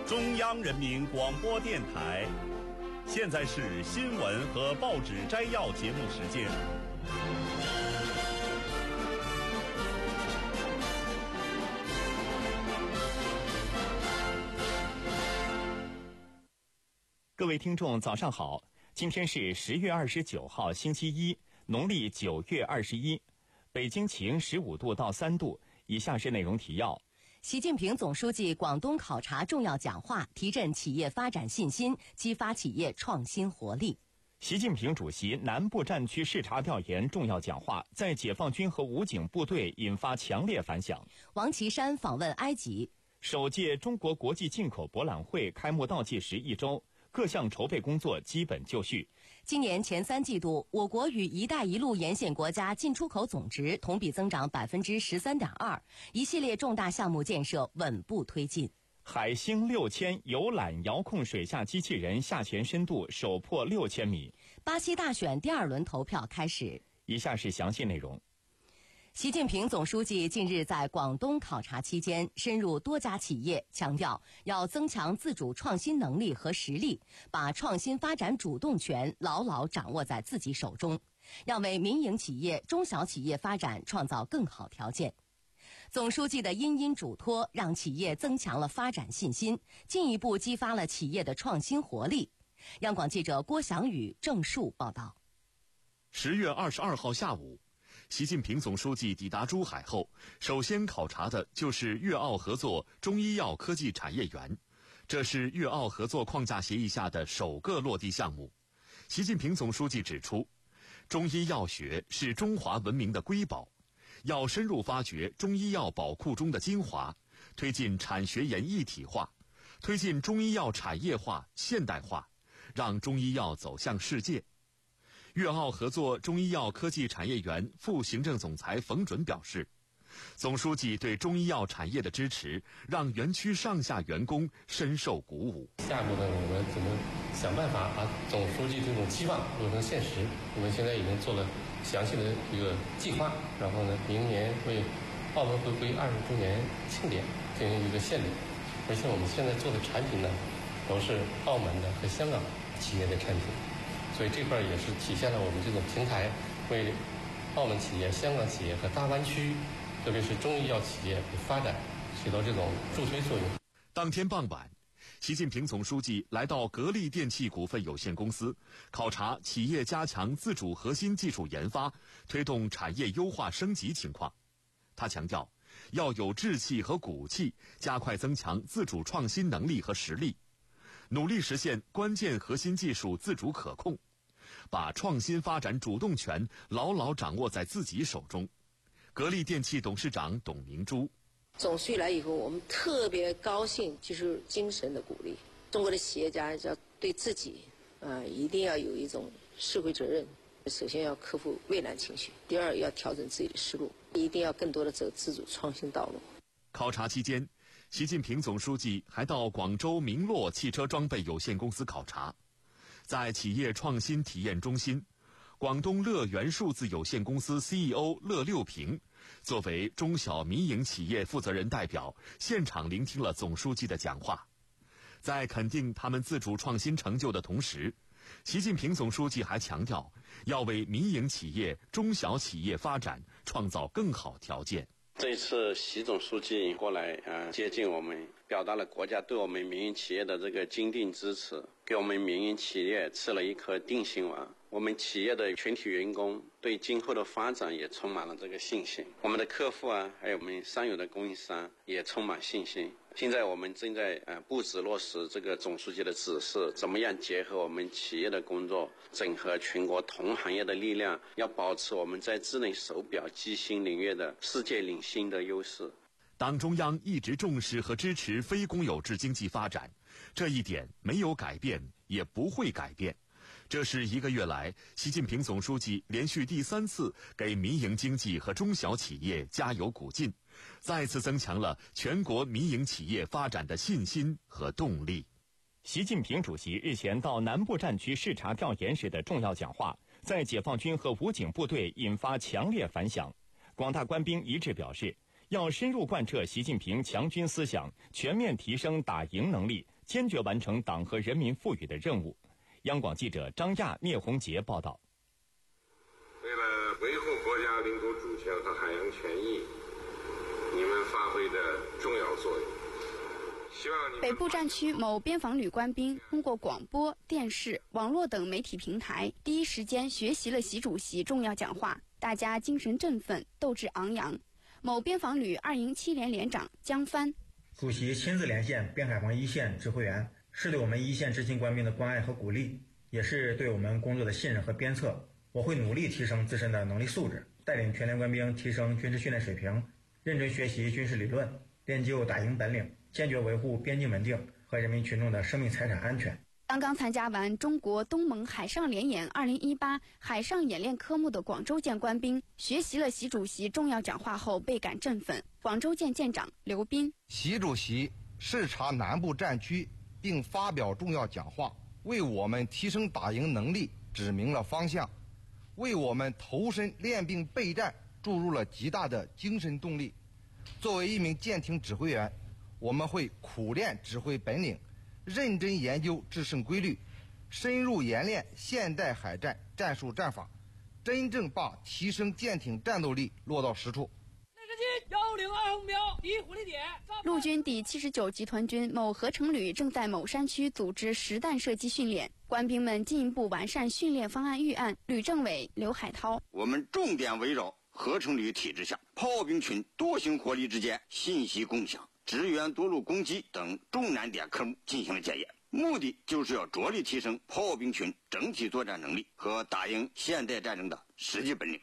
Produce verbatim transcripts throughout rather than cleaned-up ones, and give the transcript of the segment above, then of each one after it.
中央人民广播电台，现在是新闻和报纸摘要节目时间。 各位听众早上好，今天是十月二十九号星期一，农历九月二十一，北京晴十五度到三度。以下是内容提要。 习近平总书记广东考察重要讲话，提振企业发展信心，激发企业创新活力。 习近平主席南部战区视察调研重要讲话，在解放军和武警部队引发强烈反响。 王岐山访问埃及。 首届中国国际进口博览会开幕倒计时一周，各项筹备工作基本就绪。 今年前三季度，我国与“一带一路”沿线国家进出口总值同比增长百分之十三点二，一系列重大项目建设稳步推进。 海星六千游览遥控水下机器人下潜深度首破六千米。 巴西大选第二轮投票开始。 以下是详细内容。 习近平总书记近日在广东考察期间，深入多家企业，强调要增强自主创新能力和实力，把创新发展主动权牢牢掌握在自己手中，要为民营企业、中小企业发展创造更好条件。总书记的殷殷嘱托，让企业增强了发展信心，进一步激发了企业的创新活力。央广记者郭翔宇、郑树报道。 十月二十二号下午，习近平总书记抵达珠海后，首先考察的就是粤澳合作中医药科技产业园，这是粤澳合作框架协议下的首个落地项目。习近平总书记指出，中医药学是中华文明的瑰宝，要深入发掘中医药宝库中的精华，推进产学研一体化，推进中医药产业化、现代化，让中医药走向世界。粤澳合作中医药科技产业园副行政总裁冯准表示，总书记对中医药产业的支持，让园区上下员工深受鼓舞。 下一步呢，我们怎么想办法把总书记这种期望做成现实？我们现在已经做了详细的一个计划，然后呢，明年为澳门回归二十周年庆典进行一个献礼，而且我们现在做的产品呢，都是澳门的和香港企业的产品。所以这块也是体现了我们这种平台为澳门企业、香港企业和大湾区，特别是中医药企业的发展起到这种助推作用。 当天傍晚，习近平总书记来到格力电器股份有限公司，考察企业加强自主核心技术研发，推动产业优化升级情况。他强调，要有志气和骨气，加快增强自主创新能力和实力，努力实现关键核心技术自主可控，把创新发展主动权牢牢掌握在自己手中。格力电器董事长董明珠： 总书记来以后，我们特别高兴，就是精神的鼓励。中国的企业家要对自己，啊、呃，一定要有一种社会责任。首先要克服畏难情绪，第二要调整自己的思路，一定要更多的走自主创新道路。 考察期间，习近平总书记还到广州明洛汽车装备有限公司考察，在企业创新体验中心，广东乐源数字有限公司 C E O 乐六平作为中小民营企业负责人代表，现场聆听了总书记的讲话。在肯定他们自主创新成就的同时，习近平总书记还强调，要为民营企业、中小企业发展创造更好条件。 这一次习总书记过来呃接近我们，表达了国家对我们民营企业的这个坚定支持，给我们民营企业吃了一颗定心丸。我们企业的全体员工对今后的发展也充满了这个信心，我们的客户啊，还有我们上游的供应商也充满信心。现在我们正在呃布置落实这个总书记的指示，怎么样结合我们企业的工作，整合全国同行业的力量，要保持我们在智能手表、机芯领域的世界领先的优势。 党中央一直重视和支持非公有制经济发展，这一点没有改变，也不会改变。这是一个月来，习近平总书记连续第三次给民营经济和中小企业加油鼓劲，再次增强了全国民营企业发展的信心和动力。 习近平主席日前到南部战区视察调研时的重要讲话，在解放军和武警部队引发强烈反响。广大官兵一致表示，要深入贯彻习近平强军思想，全面提升打赢能力， 坚决完成党和人民赋予的任务。央广记者张亚、聂红杰报道。 为了维护国家领土主权和海洋权益，你们发挥的重要作用。希望你北部战区某边防旅官兵通过广播、电视、网络等媒体平台，第一时间学习了习主席重要讲话，大家精神振奋，斗志昂扬。某边防旅二营七连连长江帆， 主席亲自连线边海防一线指挥员，是对我们一线执勤官兵的关爱和鼓励，也是对我们工作的信任和鞭策。我会努力提升自身的能力素质，带领全连官兵提升军事训练水平，认真学习军事理论，练就打赢本领，坚决维护边境稳定和人民群众的生命财产安全。 刚刚参加完中国东盟海上联演二零一八海上演练科目的广州舰官兵，学习了习主席重要讲话后倍感振奋。广州舰舰长刘斌， 习主席视察南部战区并发表重要讲话，为我们提升打赢能力指明了方向，为我们投身练兵备战注入了极大的精神动力。作为一名舰艇指挥员，我们会苦练指挥本领，认真研究制胜规律，深入研练现代海战战术战法，真正把提升舰艇战斗力落到实处。 幺零二红标，第一火力点。 陆军第七十九集团军某合成旅正在某山区组织实弹射击训练，官兵们进一步完善训练方案预案。旅政委刘海涛， 我们重点围绕合成旅体制下炮兵群多型火力之间信息共享、支援多路攻击等重难点科目进行了检验，目的就是要着力提升炮兵群整体作战能力和打赢现代战争的实际本领。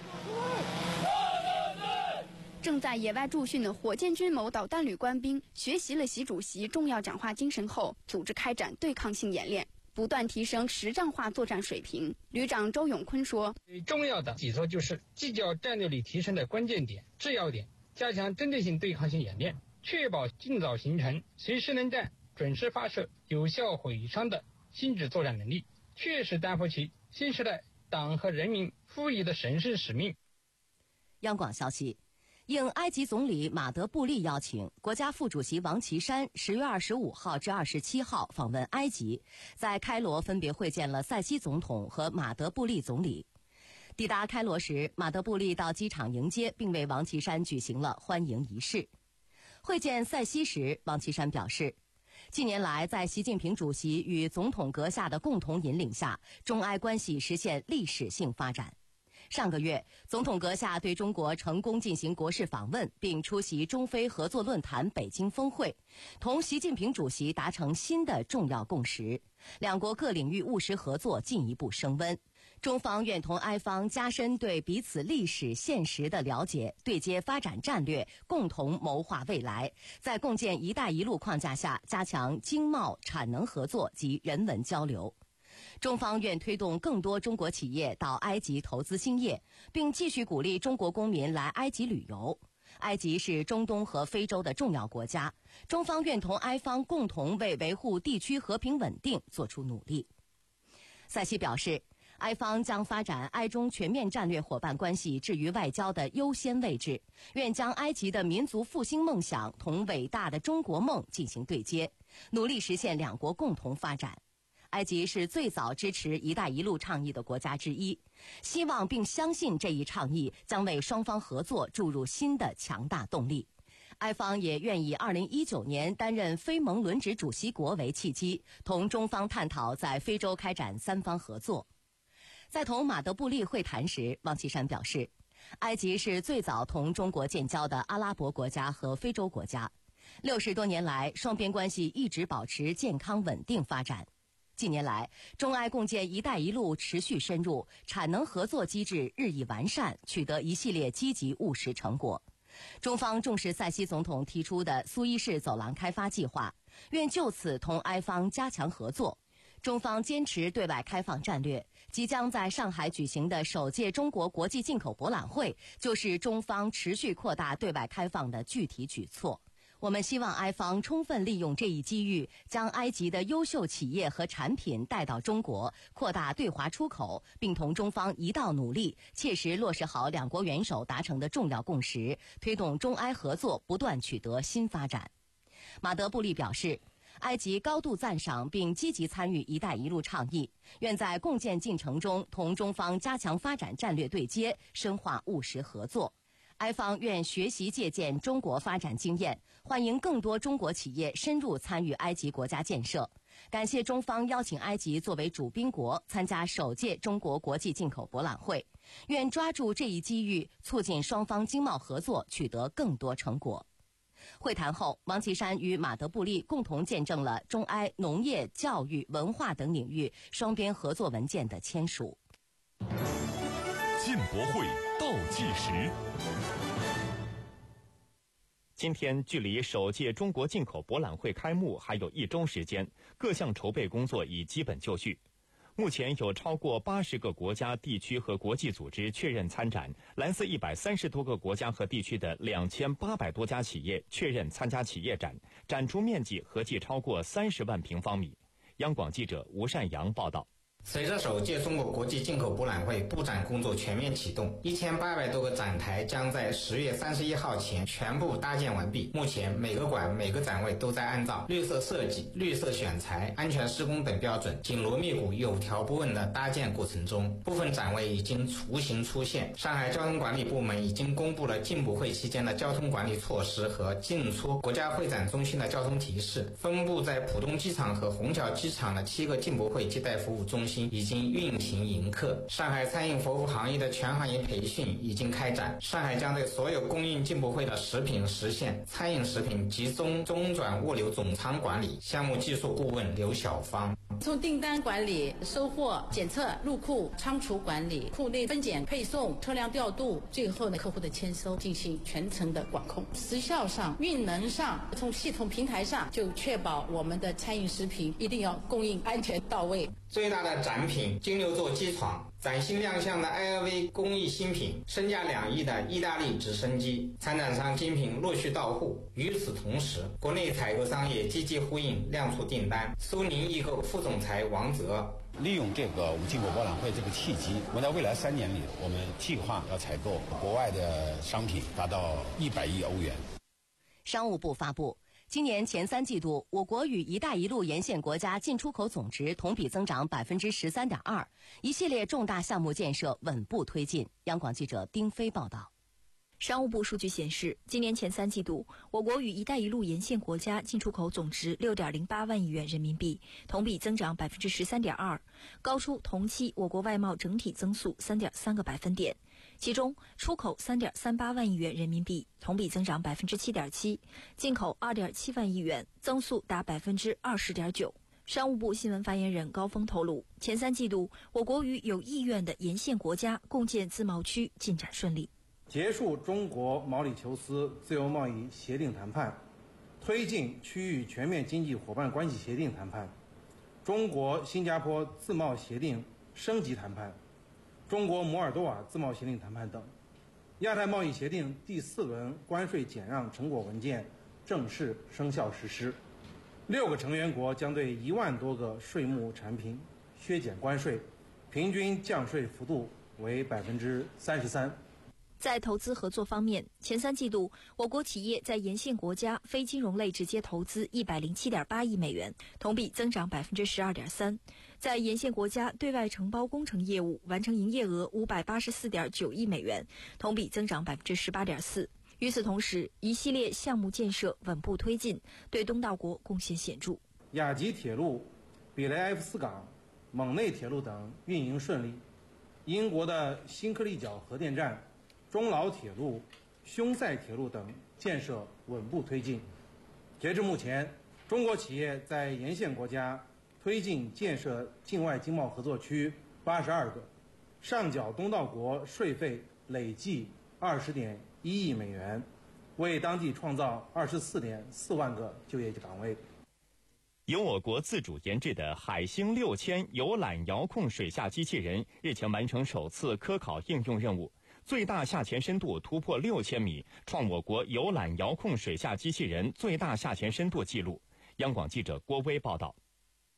正在野外驻训的火箭军某导弹旅官兵学习了习主席重要讲话精神后，组织开展对抗性演练，不断提升实战化作战水平。旅长周永坤说， 最重要的几座就是聚焦战斗力提升的关键点、制要点，加强针对性对抗性演练，确保尽早形成随时能战、准时发射、有效毁伤的新质作战能力，确实担负起新时代党和人民赋予的神圣使命。 央广消息，应埃及总理马德布利邀请，国家副主席王岐山十月二十五号至二十七号访问埃及，在开罗分别会见了塞西总统和马德布利总理。抵达开罗时，马德布利到机场迎接，并为王岐山举行了欢迎仪式。会见塞西时，王岐山表示，近年来在习近平主席与总统阁下的共同引领下，中埃关系实现历史性发展。上个月，总统阁下对中国成功进行国事访问，并出席中非合作论坛北京峰会，同习近平主席达成新的重要共识，两国各领域务实合作进一步升温。中方愿同埃方加深对彼此历史现实的了解，对接发展战略，共同谋划未来，在共建“一带一路”框架下加强经贸、产能合作及人文交流。中方愿推动更多中国企业到埃及投资兴业，并继续鼓励中国公民来埃及旅游。埃及是中东和非洲的重要国家，中方愿同埃方共同为维护地区和平稳定做出努力。塞西表示，埃方将发展埃中全面战略伙伴关系置于外交的优先位置，愿将埃及的民族复兴梦想同伟大的中国梦进行对接，努力实现两国共同发展。埃及是最早支持“一带一路”倡议的国家之一，希望并相信这一倡议将为双方合作注入新的强大动力。埃方也愿以二零一九年担任非盟轮值主席国为契机，同中方探讨在非洲开展三方合作。在同马德布利会谈时，王岐山表示，埃及是最早同中国建交的阿拉伯国家和非洲国家，六十多年来，双边关系一直保持健康稳定发展。近年来，中埃共建“一带一路”持续深入，产能合作机制日益完善，取得一系列积极务实成果。中方重视塞西总统提出的苏伊士走廊开发计划，愿就此同埃方加强合作。中方坚持对外开放战略，即将在上海举行的首届中国国际进口博览会，就是中方持续扩大对外开放的具体举措。我们希望埃方充分利用这一机遇，将埃及的优秀企业和产品带到中国，扩大对华出口，并同中方一道努力，切实落实好两国元首达成的重要共识，推动中埃合作不断取得新发展。马德布利表示， 埃及高度赞赏并积极参与“一带一路”倡议，愿在共建进程中同中方加强发展战略对接，深化务实合作。埃方愿学习借鉴中国发展经验，欢迎更多中国企业深入参与埃及国家建设。感谢中方邀请埃及作为主宾国参加首届中国国际进口博览会，愿抓住这一机遇，促进双方经贸合作取得更多成果。会谈后，王岐山与马德布利共同见证了中埃农业、教育、文化等领域双边合作文件的签署。 进博会倒计时。 今天距离首届中国进口博览会开幕还有一周时间，各项筹备工作已基本就绪。目前有超过八十个国家、地区和国际组织确认参展，来自一百三十多个国家和地区的两千八百多家企业确认参加企业展，展出面积合计超过三十万平方米。央广记者吴善阳报道。 随着首届中国国际进口博览会布展工作全面启动，一千八百多个展台将在十月三十一号前全部搭建完毕。目前每个馆每个展位都在按照绿色设计、绿色选材、安全施工等标准紧锣密鼓、有条不紊的搭建过程中，部分展位已经雏形出现。上海交通管理部门已经公布了进博会期间的交通管理措施和进出国家会展中心的交通提示。分布在浦东机场和虹桥机场的七个进博会接待服务中心已经运行迎客。上海餐饮服务行业的全行业培训已经开展，上海将对所有供应进博会的食品实现餐饮食品集中中转物流总仓管理。项目技术顾问刘晓芳： 从订单管理、收货、检测、入库、仓储管理、库内分拣、配送、车辆调度，最后呢客户的签收进行全程的管控。时效上、运能上，从系统平台上就确保我们的餐饮食品一定要供应安全到位。 最大的展品金牛座机床，崭新亮相的 I L V 工艺新品，身价两亿的意大利直升机，参展商精品陆续到户。与此同时，国内采购商也积极呼应量出订单。苏宁易购副总裁王泽： 利用这个进口博览会这个契机，我们在未来三年里，我们计划要采购国外的商品达到一百亿欧元。 商务部发布，今年前三季度，我国与“一带一路”沿线国家进出口总值同比增长百分之十三点二，一系列重大项目建设稳步推进。央广记者丁飞报道。 商务部数据显示，今年前三季度，我国与“一带一路”沿线国家进出口总值六点零八万亿元人民币，同比增长百分之十三点二，高出同期我国外贸整体增速三点三个百分点。其中，出口三点三八万亿元人民币，同比增长百分之七点七；进口二点七万亿元，增速达百分之二十点九。商务部新闻发言人高峰透露，前三季度，我国与有意愿的沿线国家共建自贸区进展顺利。 结束中国毛里求斯自由贸易协定谈判，推进区域全面经济伙伴关系协定谈判，中国新加坡自贸协定升级谈判，中国摩尔多瓦自贸协定谈判等。亚太贸易协定第四轮关税减让成果文件正式生效实施，六个成员国将对一万多个税目产品削减关税，平均降税幅度为百分之三十三。 在投资合作方面，前三季度我国企业在沿线国家非金融类直接投资一百零七点八亿美元，同比增长百分之十二点三；在沿线国家对外承包工程业务完成营业额五百八十四点九亿美元，同比增长百分之十八点四。与此同时，一系列项目建设稳步推进，对东道国贡献显著。 亚吉铁路、比雷埃夫斯港、蒙内铁路等运营顺利，英国的新克利角核电站、中老铁路、匈塞铁路等建设稳步推进。截至目前，中国企业在沿线国家推进建设境外经贸合作区八十二个，上缴东道国税费累计二十点一亿美元，为当地创造二十四点四万个就业岗位。 由我国自主研制的海星六千游览遥控水下机器人日前完成首次科考应用任务，最大下潜深度突破六千米，创我国游览遥控水下机器人最大下潜深度纪录。央广记者郭威报道。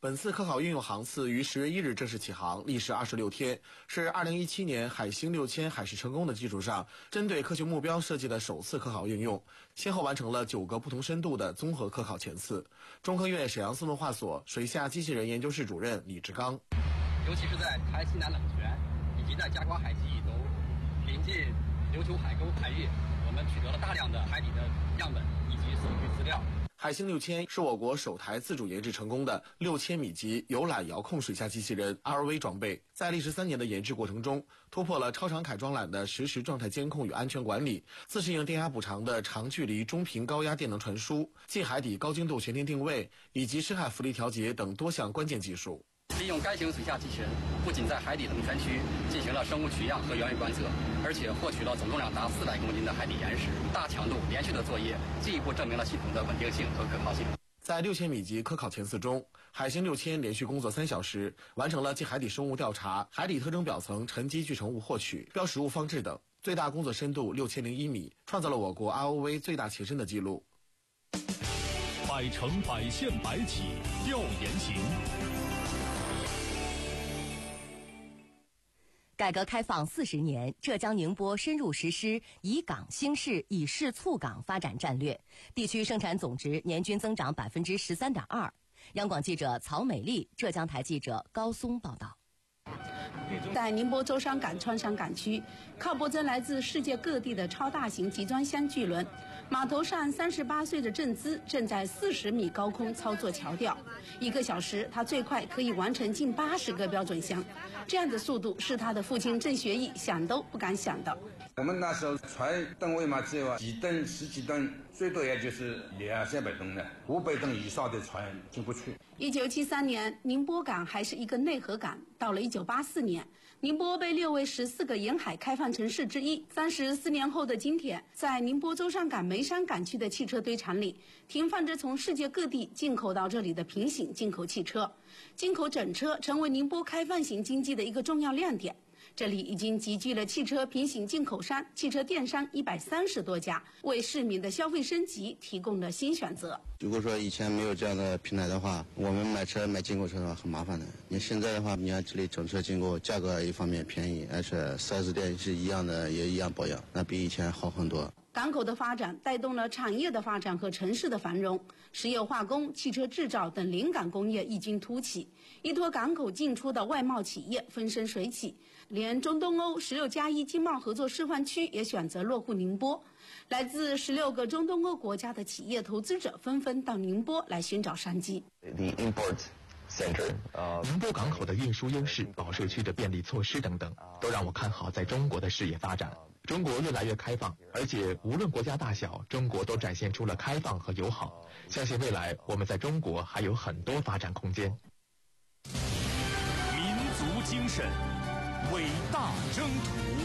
本次科考运用航次于十月一日正式起航，历时二十六天，是二零一七年海星六千海试成功的基础上，针对科学目标设计的首次科考运用，先后完成了九个不同深度的综合科考前次。中科院沈阳自动化所水下机器人研究室主任李志刚， 尤其是在台西南冷泉以及在加瓜海基以东临近琉球海沟海域，我们取得了大量的海底的样本以及数据资料。 海星六千是我国首台自主研制成功的六千米级有缆遥控水下机器人 R V 装备，在历时三年的研制过程中，突破了超长凯装缆的实时状态监控与安全管理，自适应电压补偿的长距离中频高压电能传输、近海底高精度全天定位以及深海浮力调节等多项关键技术。 利用该型水下机器人，不仅在海底冷泉区进行了生物取样和原位观测，而且获取了总重量达四百公斤的海底岩石。大强度连续的作业，进一步证明了系统的稳定性和可靠性。 在六千米级科考前次中，海星六千连续工作三小时，完成了近海底生物调查、海底特征表层沉积聚成物获取、标识物放置等，最大工作深度六千零一米，创造了我国 R O V 最大潜深的记录。 百城百县百企调研行。 改革开放四十年，浙江宁波深入实施以港兴市、以市促港发展战略，地区生产总值年均增长百分之十三点二。央广记者曹美丽、浙江台记者高松报道。 在宁波舟山港川山港区，靠泊着来自世界各地的超大型集装箱巨轮，码头上三十八岁的郑姿正在四十米高空操作桥吊，一个小时他最快可以完成近八十个标准箱，这样的速度是他的父亲郑学义想都不敢想的。 我们那时候船吨位嘛，只有几吨、十几吨，最多也就是两三百吨的，五百吨以上的船进不去。 一九七三年，宁波港还是一个内河港。到了一九八四年，宁波被列为十四个沿海开放城市之一。三十四年后的今天，在宁波舟山港梅山港区的汽车堆场里，停放着从世界各地进口到这里的平行进口汽车。进口整车成为宁波开放型经济的一个重要亮点。这里已经集聚了汽车平行进口商、汽车电商一百三十多家，为市民的消费升级提供了新选择。 如果说以前没有这样的平台的话，我们买车买进口车的话很麻烦的。你现在的话，你看这里整车进口，价格一方面便宜，而且 四 S 店是一样的，也一样保养，那比以前好很多。 港口的发展带动了产业的发展和城市的繁荣，石油化工、汽车制造等临港工业异军突起，依托港口进出的外贸企业风生水起，连中东欧十六加一经贸合作示范区也选择落户宁波。来自十六个中东欧国家的企业投资者纷纷到宁波来寻找商机。 宁波港口的运输优势、保税区的便利措施等等，都让我看好在中国的事业发展。中国越来越开放，而且无论国家大小，中国都展现出了开放和友好。相信未来我们在中国还有很多发展空间。 民族精神，伟大征途。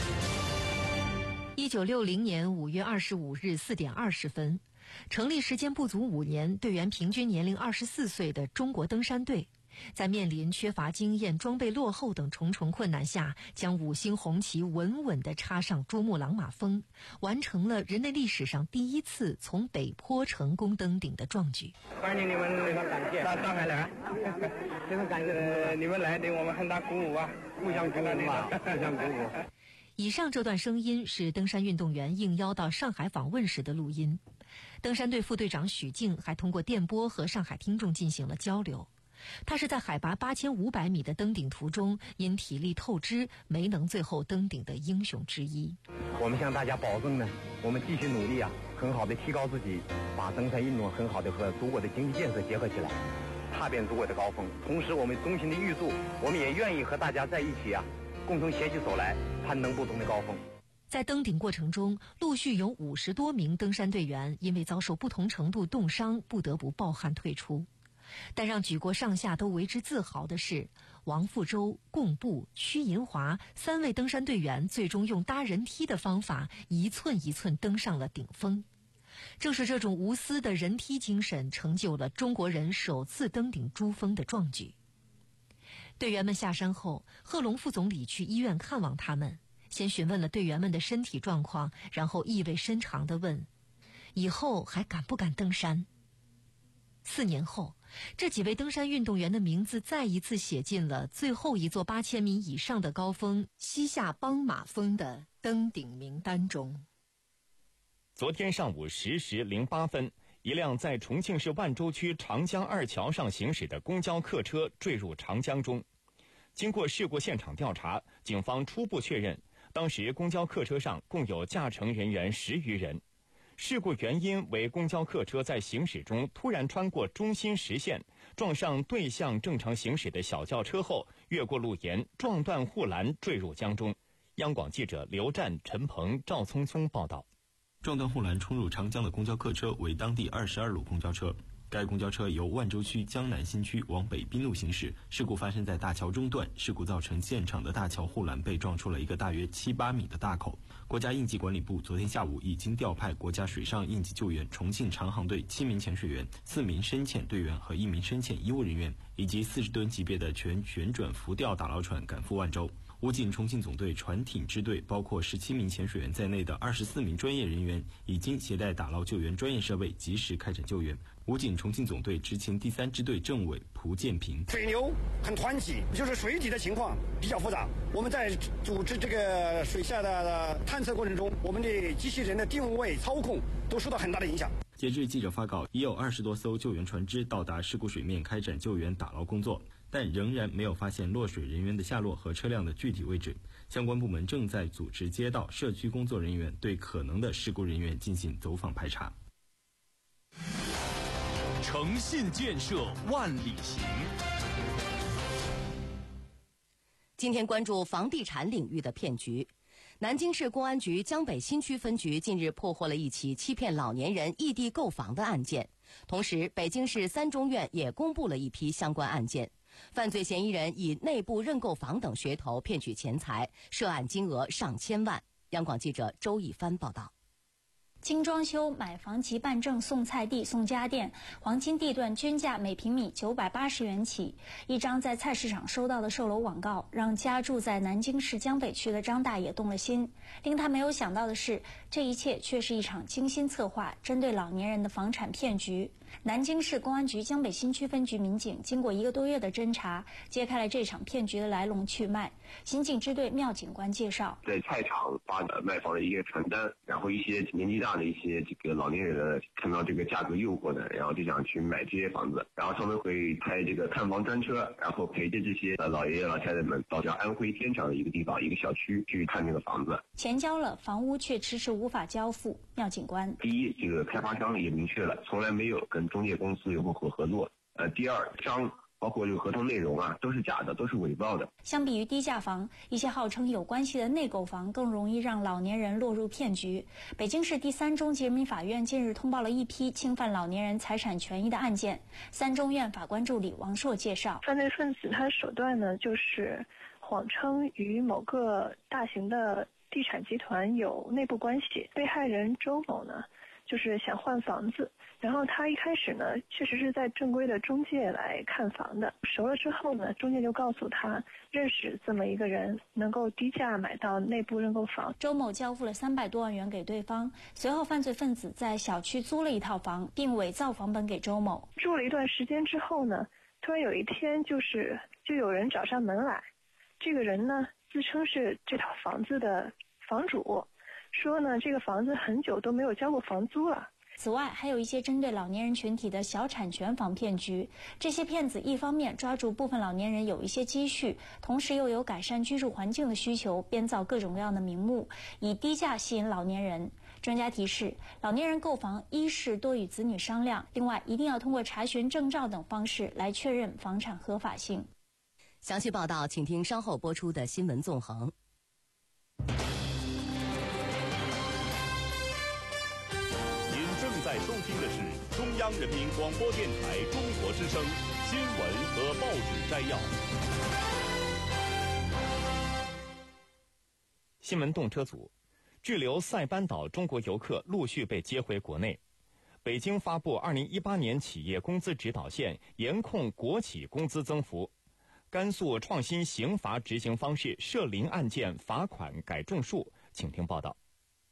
一九六零年五月二十五日四点二十分，成立时间不足五年、队员平均年龄二十四岁的中国登山队，在面临缺乏经验、装备落后等重重困难下，将五星红旗稳稳地插上珠穆朗玛峰，完成了人类历史上第一次从北坡成功登顶的壮举。 欢迎你们，非常感谢到上海来，非常感谢你们来，对我们很大鼓舞啊，互相鼓舞嘛，互相鼓舞。 以上这段声音是登山运动员应邀到上海访问时的录音。登山队副队长许静还通过电波和上海听众进行了交流。他是在海拔八千五百米的登顶途中，因体力透支没能最后登顶的英雄之一。 我们向大家保证呢，我们继续努力啊，很好的提高自己，把登山运动很好的和祖国的经济建设结合起来，踏遍祖国的高峰。同时我们衷心的预祝，我们也愿意和大家在一起啊，共同携起手来，攀登不同的高峰。 在登顶过程中，陆续有五十多名登山队员因为遭受不同程度冻伤，不得不抱憾退出。但让举国上下都为之自豪的是，王富洲、贡布、屈银华三位登山队员最终用搭人梯的方法，一寸一寸登上了顶峰。正是这种无私的人梯精神，成就了中国人首次登顶珠峰的壮举。队员们下山后，贺龙副总理去医院看望他们，先询问了队员们的身体状况，然后意味深长地问：以后还敢不敢登山？四年后， 这几位登山运动员的名字再一次写进了最后一座八千米以上的高峰西夏邦马峰的登顶名单中。 昨天上午十时零八分，一辆在重庆市万州区长江二桥上行驶的公交客车坠入长江中。经过事故现场调查，警方初步确认，当时公交客车上共有驾乘人员十余人。事故原因为公交客车在行驶中突然穿过中心实线，撞上对向正常行驶的小轿车后，越过路沿，撞断护栏，坠入江中。央广记者刘战、陈鹏、赵聪聪报道。 撞断护栏冲入长江的公交客车为当地二十二路公交车，该公交车由万州区江南新区往北滨路行驶，事故发生在大桥中段，事故造成现场的大桥护栏被撞出了一个大约七八米的大口。国家应急管理部昨天下午已经调派国家水上应急救援重庆长航队七名潜水员、四名深潜队员和一名深潜医务人员，以及四十吨级别的全旋转浮吊打捞船赶赴万州。武警重庆总队船艇支队包括十七名潜水员在内的二十四名专业人员已经携带打捞救援专业设备及时开展救援。武警重庆总队执勤第三支队政委蒲建平： 水流很湍急，就是水底的情况比较复杂。我们在组织这个水下的探测过程中，我们的机器人的定位操控都受到很大的影响。 截至记者发稿，已有二十多艘救援船只到达事故水面开展救援打捞工作，但仍然没有发现落水人员的下落和车辆的具体位置。相关部门正在组织街道、社区工作人员对可能的事故人员进行走访排查。 诚信建设万里行。 今天关注房地产领域的骗局。南京市公安局江北新区分局近日破获了一起欺骗老年人异地购房的案件，同时北京市三中院也公布了一批相关案件。犯罪嫌疑人以内部认购房等噱头骗取钱财，涉案金额上千万。央广记者周一帆报道。 精装修买房即办证送菜地送家电，黄金地段均价每平米九百八十元起。一张在菜市场收到的售楼广告，让家住在南京市江北区的张大爷动了心。令他没有想到的是，这一切却是一场精心策划、针对老年人的房产骗局。南京市公安局江北新区分局民警经过一个多月的侦查，揭开了这场骗局的来龙去脉。刑警支队廖警官介绍， 在菜场发的卖房的一些传单，然后一些年纪大的一些这个老年人呢，看到这个价格诱惑呢，然后就想去买这些房子，然后他们会开这个看房专车，然后陪着这些呃老爷爷老太太们到叫安徽天长的一个地方一个小区去看这个房子。 钱交了，房屋却迟迟无法交付。廖警官： 第一，这个开发商也明确了，从来没有跟中介公司有过合合作。呃，第二，商包括这个合同内容啊，都是假的，都是伪造的。 相比于低价房，一些号称有关系的内购房更容易让老年人落入骗局。北京市第三中级人民法院近日通报了一批侵犯老年人财产权益的案件。三中院法官助理王硕介绍， 犯罪分子他的手段呢，就是谎称与某个大型的地产集团有内部关系，被害人周某呢，就是想换房子，然后他一开始呢，确实是在正规的中介来看房的，熟了之后呢，中介就告诉他认识这么一个人，能够低价买到内部认购房。 周某交付了三百多万元给对方，随后犯罪分子在小区租了一套房，并伪造房本给周某。 住了一段时间之后呢，突然有一天就是就有人找上门来，这个人呢自称是这套房子的房主，说呢这个房子很久都没有交过房租了。 此外，还有一些针对老年人群体的小产权房骗局。这些骗子一方面抓住部分老年人有一些积蓄，同时又有改善居住环境的需求，编造各种各样的名目，以低价吸引老年人。专家提示，老年人购房一是多与子女商量，另外一定要通过查询证照等方式来确认房产合法性。 详细报道请听稍后播出的新闻纵横。 正在收听的是中央人民广播电台中国之声新闻和报纸摘要。 新闻动车组，滞留塞班岛中国游客陆续被接回国内。北京发布二零一八年企业工资指导线，严控国企工资增幅。甘肃创新刑罚执行方式，涉零案件罚款改重数。请听报道。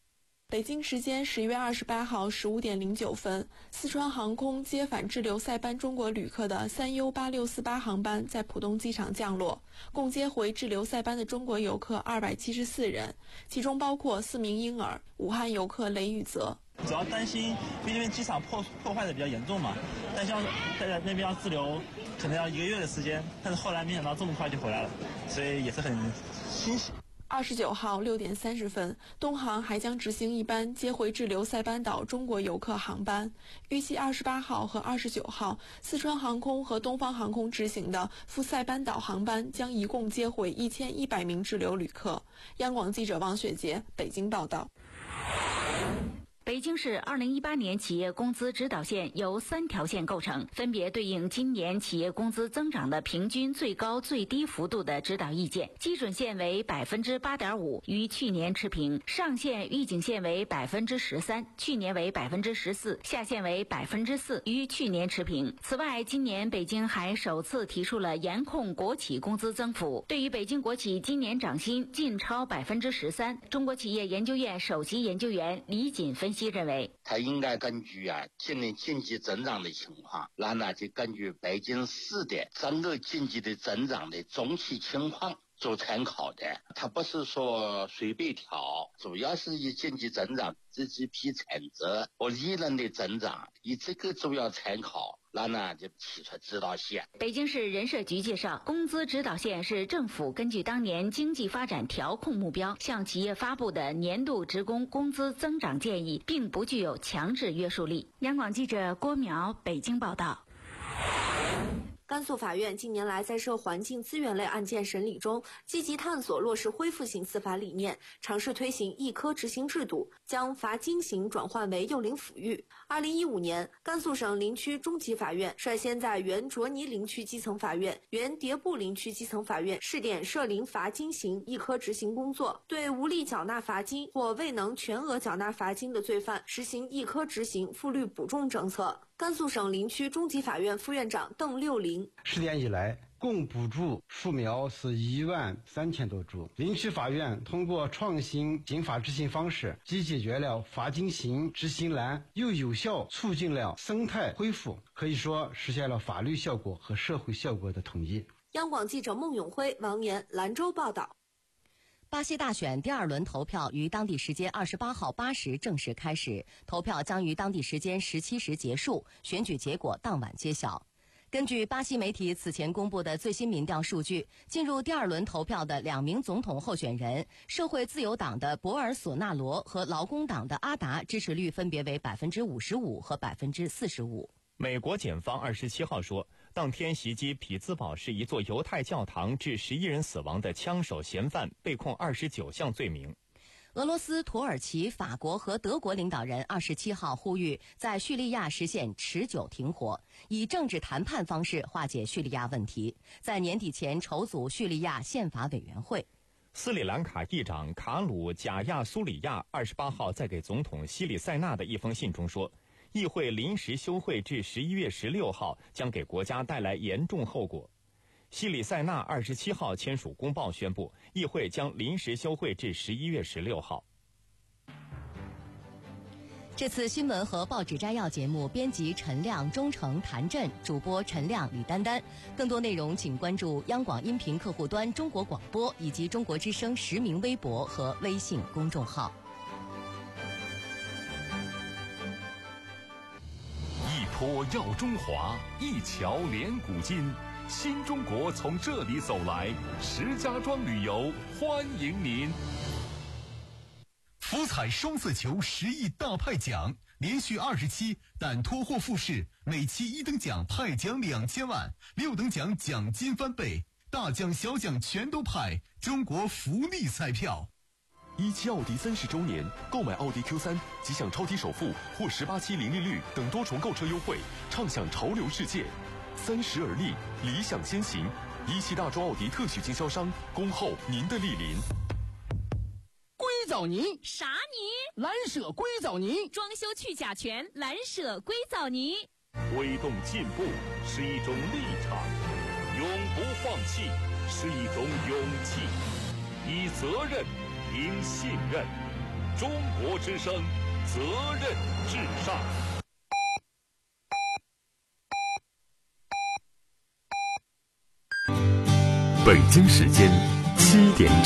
北京时间十月二十八号十五点零九分，四川航空接返滞留塞班中国旅客的三 U 八六四八航班在浦东机场降落，共接回滞留塞班的中国游客二百七十四人，其中包括四名婴儿。武汉游客雷宇泽。 主要担心，因为机场破破坏的比较严重嘛，担心要在那边要滞留，可能要一个月的时间。但是后来没想到这么快就回来了，所以也是很欣喜。 二十九号六点三十分，东航还将执行一班接回滞留塞班岛中国游客航班。预计二十八号和二十九号，四川航空和东方航空执行的赴塞班岛航班将一共接回一千一百名滞留旅客。央广记者王雪杰北京报道。 北京市二零一八年企业工资指导线由三条线构成，分别对应今年企业工资增长的平均最高最低幅度的指导意见。基准线为百分之八点五，与去年持平；上限预警线为百分之十三，去年为百分之十四；下限为百分之四，与去年持平。此外，今年北京还首次提出了严控国企工资增幅。对于北京国企今年涨薪劲超百分之十三，中国企业研究院首席研究员李锦分析认为， 他应该根据啊今年经济增长的情况，然后就根据北京市的整个经济的增长的总体情况做参考的。他不是说随便调，主要是以经济增长、G D P 产值和利润的增长，以这个主要参考。那呢就提出指导线。 北京市人社局介绍，工资指导线是政府根据当年经济发展调控目标向企业发布的年度职工工资增长建议，并不具有强制约束力。央广记者郭苗北京报道。 甘肃法院近年来在涉环境资源类案件审理中，积极探索落实恢复性司法理念，尝试推行一科执行制度，将罚金刑转换为幼龄抚育。二零一五年，甘肃省临区中级法院率先在原卓尼林区基层法院、原迭部林区基层法院试点设临罚金刑一科执行工作，对无力缴纳罚金或未能全额缴纳罚金的罪犯实行一科执行复律补重政策。甘肃省临区中级法院副院长邓六林： 试点以来，共补助数苗是一万三千多株。临区法院通过创新刑法执行方式，既解决了罚金刑执行难，又有效促进了生态恢复，可以说实现了法律效果和社会效果的统一。 央广记者孟永辉、王岩兰州报道。 巴西大选第二轮投票于当地时间二十八号八时正式开始，投票将于当地时间十七时结束，选举结果当晚揭晓。根据巴西媒体此前公布的最新民调数据，进入第二轮投票的两名总统候选人，社会自由党的博尔索纳罗和劳工党的阿达支持率分别为百分之五十五和百分之四十五。 美国检方二十七号说，当天袭击匹兹堡市一座犹太教堂致十一人死亡的枪手嫌犯被控二十九项罪名。 俄罗斯、土耳其、法国和德国领导人二十七号呼吁在叙利亚实现持久停火，以政治谈判方式化解叙利亚问题，在年底前筹组叙利亚宪法委员会。 斯里兰卡议长卡鲁贾亚苏里亚二十八号在给总统西里塞纳的一封信中说，议会临时休会至十一月十六号将给国家带来严重后果。西里塞纳二十七号签署公报宣布，议会将临时休会至十一月十六号。 这次新闻和报纸摘要节目编辑陈亮、钟诚、谭震，主播陈亮、李丹丹。更多内容请关注央广音频客户端中国广播以及中国之声实名微博和微信公众号。 一坡耀中华，一桥连古今。新中国从这里走来，石家庄旅游欢迎您。 福彩双色球十亿大派奖，连续二十期但脱获复试，每期一等奖派奖两千万，六等奖奖金翻倍，大奖小奖全都派，中国福利彩票。 一汽奥迪三十周年，购买奥迪 Q 三即享超低首付或十八期零利率等多重购车优惠，畅享潮流世界。三十而立，理想先行。一汽大众奥迪特许经销商，恭候您的莅临。 硅藻泥啥泥？ 蓝舍硅藻泥， 装修去甲醛，蓝舍硅藻泥。 推动进步是一种立场，永不放弃是一种勇气，以责任赢信任。 中国之声，责任至上。 北京时间七点整。